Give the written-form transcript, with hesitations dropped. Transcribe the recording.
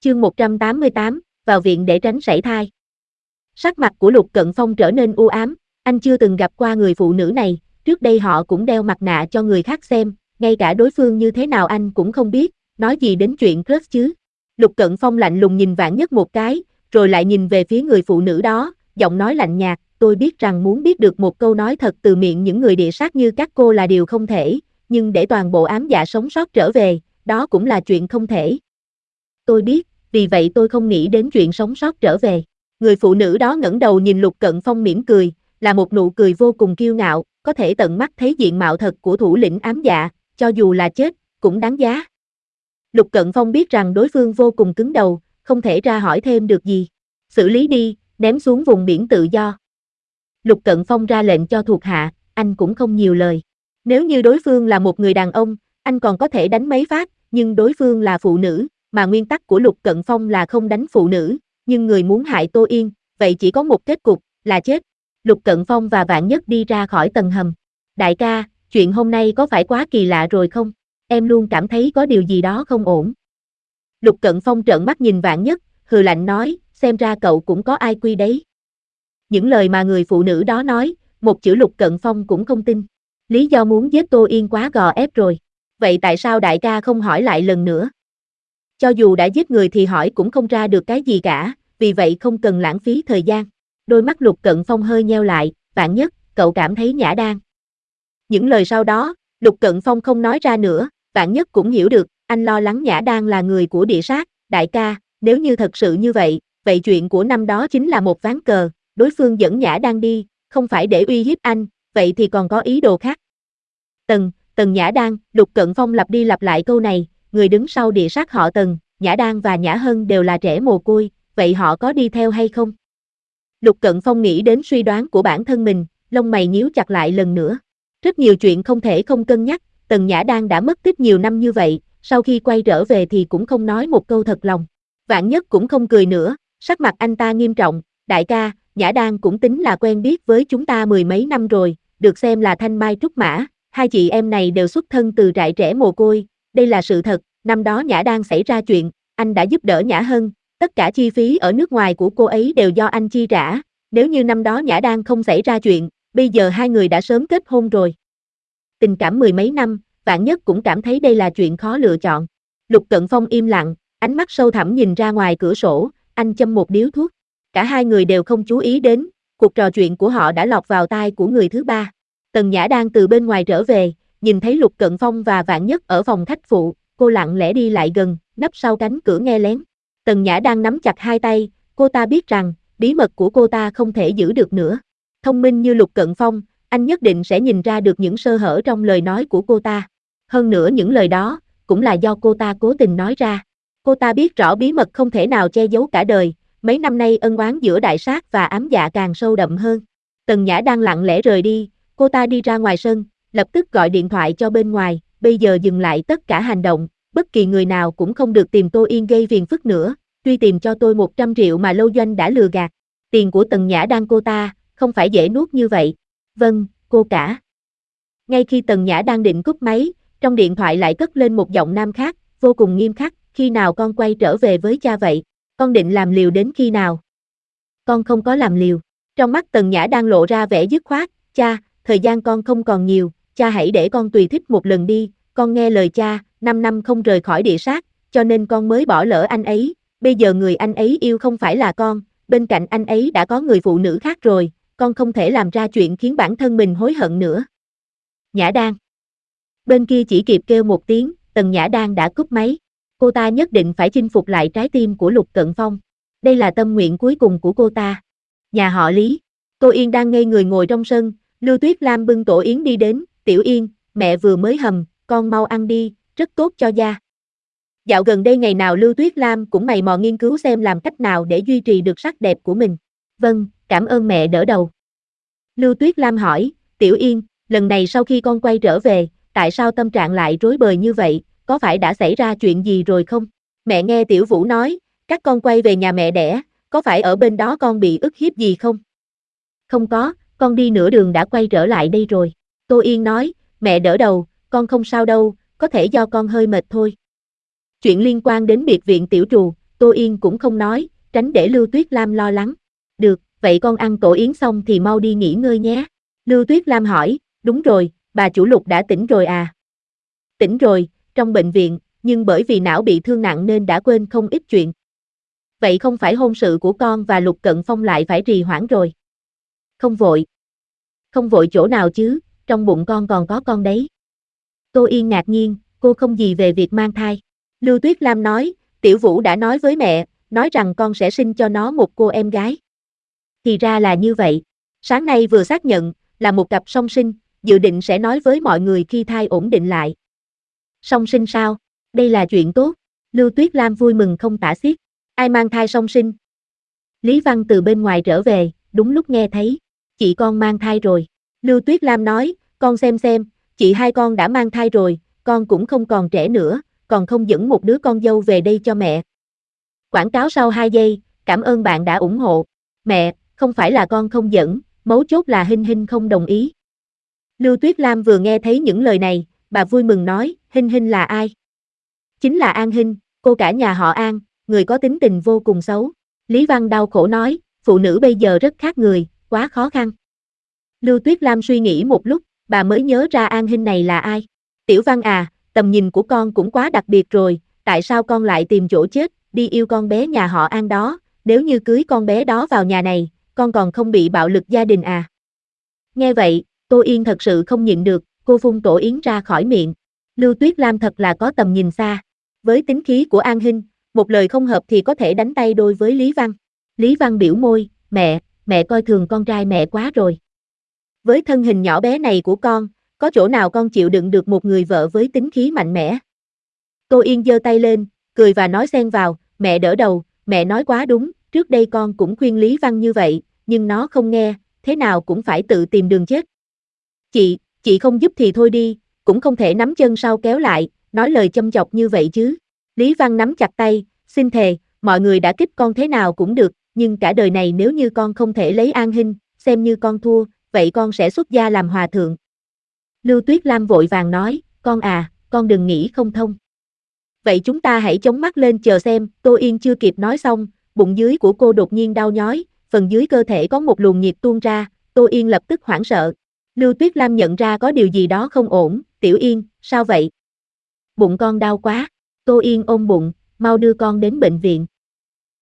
Chương 188, vào viện để tránh sảy thai. Sắc mặt của Lục Cận Phong trở nên u ám, anh chưa từng gặp qua người phụ nữ này, trước đây họ cũng đeo mặt nạ cho người khác xem, ngay cả đối phương như thế nào anh cũng không biết, nói gì đến chuyện crush chứ. Lục Cận Phong lạnh lùng nhìn Vạn Nhất một cái, rồi lại nhìn về phía người phụ nữ đó, giọng nói lạnh nhạt, tôi biết rằng muốn biết được một câu nói thật từ miệng những người địa sát như các cô là điều không thể, nhưng để toàn bộ ám dạ sống sót trở về, đó cũng là chuyện không thể. Tôi biết, vì vậy tôi không nghĩ đến chuyện sống sót trở về. Người phụ nữ đó ngẩng đầu nhìn Lục Cận Phong mỉm cười, là một nụ cười vô cùng kiêu ngạo, có thể tận mắt thấy diện mạo thật của thủ lĩnh ám dạ, cho dù là chết, cũng đáng giá. Lục Cận Phong biết rằng đối phương vô cùng cứng đầu, không thể ra hỏi thêm được gì. Xử lý đi, ném xuống vùng biển tự do. Lục Cận Phong ra lệnh cho thuộc hạ, anh cũng không nhiều lời. Nếu như đối phương là một người đàn ông, anh còn có thể đánh mấy phát, nhưng đối phương là phụ nữ, mà nguyên tắc của Lục Cận Phong là không đánh phụ nữ, nhưng người muốn hại Tô Yên, vậy chỉ có một kết cục, là chết. Lục Cận Phong và Vạn Nhất đi ra khỏi tầng hầm. Đại ca, chuyện hôm nay có phải quá kỳ lạ rồi không? Em luôn cảm thấy có điều gì đó không ổn. Lục Cận Phong trợn mắt nhìn Vạn Nhất, hừ lạnh nói, xem ra cậu cũng có IQ đấy. Những lời mà người phụ nữ đó nói, một chữ Lục Cận Phong cũng không tin. Lý do muốn giết Tô Yên quá gò ép rồi. Vậy tại sao đại ca không hỏi lại lần nữa? Cho dù đã giết người thì hỏi cũng không ra được cái gì cả, vì vậy không cần lãng phí thời gian. Đôi mắt Lục Cận Phong hơi nheo lại, Vạn Nhất, cậu cảm thấy nhã đang. Những lời sau đó, Lục Cận Phong không nói ra nữa, Vạn Nhất cũng hiểu được, anh lo lắng nhã đang là người của địa sát, đại ca, nếu như thật sự như vậy, vậy chuyện của năm đó chính là một ván cờ, đối phương dẫn nhã đang đi, không phải để uy hiếp anh, vậy thì còn có ý đồ khác. Tần Nhã Đan, Lục Cận Phong lặp đi lặp lại câu này, người đứng sau địa sát họ Tần, Nhã Đan và Nhã Hân đều là trẻ mồ côi, vậy họ có đi theo hay không? Lục Cận Phong nghĩ đến suy đoán của bản thân mình, lông mày nhíu chặt lại lần nữa. Rất nhiều chuyện không thể không cân nhắc, Tần Nhã Đan đã mất tích nhiều năm như vậy, sau khi quay trở về thì cũng không nói một câu thật lòng. Vạn Nhất cũng không cười nữa, sắc mặt anh ta nghiêm trọng, đại ca, Nhã Đan cũng tính là quen biết với chúng ta mười mấy năm rồi, được xem là thanh mai trúc mã, hai chị em này đều xuất thân từ trại trẻ mồ côi, đây là sự thật, năm đó Nhã Đan xảy ra chuyện, anh đã giúp đỡ Nhã Hân, tất cả chi phí ở nước ngoài của cô ấy đều do anh chi trả, nếu như năm đó Nhã Đan không xảy ra chuyện, bây giờ hai người đã sớm kết hôn rồi. Tình cảm mười mấy năm, Vạn Nhất cũng cảm thấy đây là chuyện khó lựa chọn. Lục Cận Phong im lặng, ánh mắt sâu thẳm nhìn ra ngoài cửa sổ, anh châm một điếu thuốc. Cả hai người đều không chú ý đến, cuộc trò chuyện của họ đã lọt vào tai của người thứ ba. Tần Nhã đang từ bên ngoài trở về, nhìn thấy Lục Cận Phong và Vạn Nhất ở phòng khách phụ, cô lặng lẽ đi lại gần, nấp sau cánh cửa nghe lén. Tần Nhã đang nắm chặt hai tay, cô ta biết rằng, bí mật của cô ta không thể giữ được nữa. Thông minh như Lục Cận Phong, anh nhất định sẽ nhìn ra được những sơ hở trong lời nói của cô ta. Hơn nữa những lời đó, cũng là do cô ta cố tình nói ra. Cô ta biết rõ bí mật không thể nào che giấu cả đời, mấy năm nay ân oán giữa đại sát và ám dạ càng sâu đậm hơn. Tần Nhã đang lặng lẽ rời đi, cô ta đi ra ngoài sân, lập tức gọi điện thoại cho bên ngoài, bây giờ dừng lại tất cả hành động, bất kỳ người nào cũng không được tìm Tô Yên gây phiền phức nữa, truy tìm cho tôi 100 triệu mà Lâu Doanh đã lừa gạt. Tiền của Tần Nhã đang cô ta, không phải dễ nuốt như vậy. Vâng, cô cả. Ngay khi Tần Nhã đang định cúp máy, trong điện thoại lại cất lên một giọng nam khác, vô cùng nghiêm khắc, khi nào con quay trở về với cha vậy? Con định làm liều đến khi nào? Con không có làm liều. Trong mắt Tần Nhã đang lộ ra vẻ dứt khoát, cha, thời gian con không còn nhiều, cha hãy để con tùy thích một lần đi, con nghe lời cha, 5 năm không rời khỏi địa sát, cho nên con mới bỏ lỡ anh ấy, bây giờ người anh ấy yêu không phải là con, bên cạnh anh ấy đã có người phụ nữ khác rồi, con không thể làm ra chuyện khiến bản thân mình hối hận nữa. Nhã Đan. Bên kia chỉ kịp kêu một tiếng, Tần Nhã Đan đã cúp máy. Cô ta nhất định phải chinh phục lại trái tim của Lục Cận Phong. Đây là tâm nguyện cuối cùng của cô ta. Nhà họ Lý. Tô Yên đang ngây người ngồi trong sân, Lưu Tuyết Lam bưng tổ yến đi đến, Tiểu Yên, mẹ vừa mới hầm, con mau ăn đi, rất tốt cho da. Dạo gần đây ngày nào Lưu Tuyết Lam cũng mày mò nghiên cứu xem làm cách nào để duy trì được sắc đẹp của mình. Vâng, cảm ơn mẹ đỡ đầu. Lưu Tuyết Lam hỏi, Tiểu Yên, lần này sau khi con quay trở về, tại sao tâm trạng lại rối bời như vậy, có phải đã xảy ra chuyện gì rồi không? Mẹ nghe Tiểu Vũ nói, các con quay về nhà mẹ đẻ, có phải ở bên đó con bị ức hiếp gì không? Không có, con đi nửa đường đã quay trở lại đây rồi. Tô Yên nói, mẹ đỡ đầu, con không sao đâu, có thể do con hơi mệt thôi. Chuyện liên quan đến biệt viện Tiểu Trù, Tô Yên cũng không nói, tránh để Lưu Tuyết Lam lo lắng. Được, vậy con ăn tổ yến xong thì mau đi nghỉ ngơi nhé. Lưu Tuyết Lam hỏi, đúng rồi, bà chủ Lục đã tỉnh rồi à? Tỉnh rồi, trong bệnh viện, nhưng bởi vì não bị thương nặng nên đã quên không ít chuyện. Vậy không phải hôn sự của con và Lục Cận Phong lại phải trì hoãn rồi. Không vội. Không vội chỗ nào chứ, trong bụng con còn có con đấy. Tô Yên ngạc nhiên, cô không gì về việc mang thai. Lưu Tuyết Lam nói, Tiểu Vũ đã nói với mẹ, nói rằng con sẽ sinh cho nó một cô em gái. Thì ra là như vậy. Sáng nay vừa xác nhận, là một cặp song sinh, dự định sẽ nói với mọi người khi thai ổn định lại. Song sinh sao? Đây là chuyện tốt. Lưu Tuyết Lam vui mừng không tả xiết. Ai mang thai song sinh? Lý Văn từ bên ngoài trở về, đúng lúc nghe thấy. Chị con mang thai rồi. Lưu Tuyết Lam nói, con xem, chị hai con đã mang thai rồi, con cũng không còn trẻ nữa, còn không dẫn một đứa con dâu về đây cho mẹ. Quảng cáo sau 2 giây, cảm ơn bạn đã ủng hộ. Mẹ, không phải là con không dẫn, mấu chốt là Hinh Hinh không đồng ý. Lưu Tuyết Lam vừa nghe thấy những lời này, bà vui mừng nói, Hinh Hinh là ai? Chính là An Hinh, cô cả nhà họ An, người có tính tình vô cùng xấu. Lý Văn đau khổ nói, phụ nữ bây giờ rất khác người, quá khó khăn. Lưu Tuyết Lam suy nghĩ một lúc, bà mới nhớ ra An Hinh này là ai. Tiểu Văn à, tầm nhìn của con cũng quá đặc biệt rồi, tại sao con lại tìm chỗ chết, đi yêu con bé nhà họ An đó, nếu như cưới con bé đó vào nhà này, con còn không bị bạo lực gia đình à? Nghe vậy, Tô Yên thật sự không nhịn được, cô phun tổ yến ra khỏi miệng. Lưu Tuyết Lam thật là có tầm nhìn xa. Với tính khí của An Hinh, một lời không hợp thì có thể đánh tay đôi với Lý Văn. Lý Văn biểu môi, mẹ coi thường con trai mẹ quá rồi. Với thân hình nhỏ bé này của con, có chỗ nào con chịu đựng được một người vợ với tính khí mạnh mẽ? Tô Yên giơ tay lên, cười và nói xen vào, mẹ đỡ đầu, mẹ nói quá đúng, trước đây con cũng khuyên Lý Văn như vậy, nhưng nó không nghe, thế nào cũng phải tự tìm đường chết. Chị không giúp thì thôi đi, cũng không thể nắm chân sau kéo lại, nói lời châm chọc như vậy chứ. Lý Văn nắm chặt tay, xin thề, mọi người đã kích con thế nào cũng được, nhưng cả đời này nếu như con không thể lấy An Hinh, xem như con thua, vậy con sẽ xuất gia làm hòa thượng. Lưu Tuyết Lam vội vàng nói, con à, con đừng nghĩ không thông. Vậy chúng ta hãy chống mắt lên chờ xem, Tô Yên chưa kịp nói xong, bụng dưới của cô đột nhiên đau nhói, phần dưới cơ thể có một luồng nhiệt tuôn ra, Tô Yên lập tức hoảng sợ. Lưu Tuyết Lam nhận ra có điều gì đó không ổn, Tiểu Yên, sao vậy? Bụng con đau quá, Tô Yên ôm bụng, mau đưa con đến bệnh viện.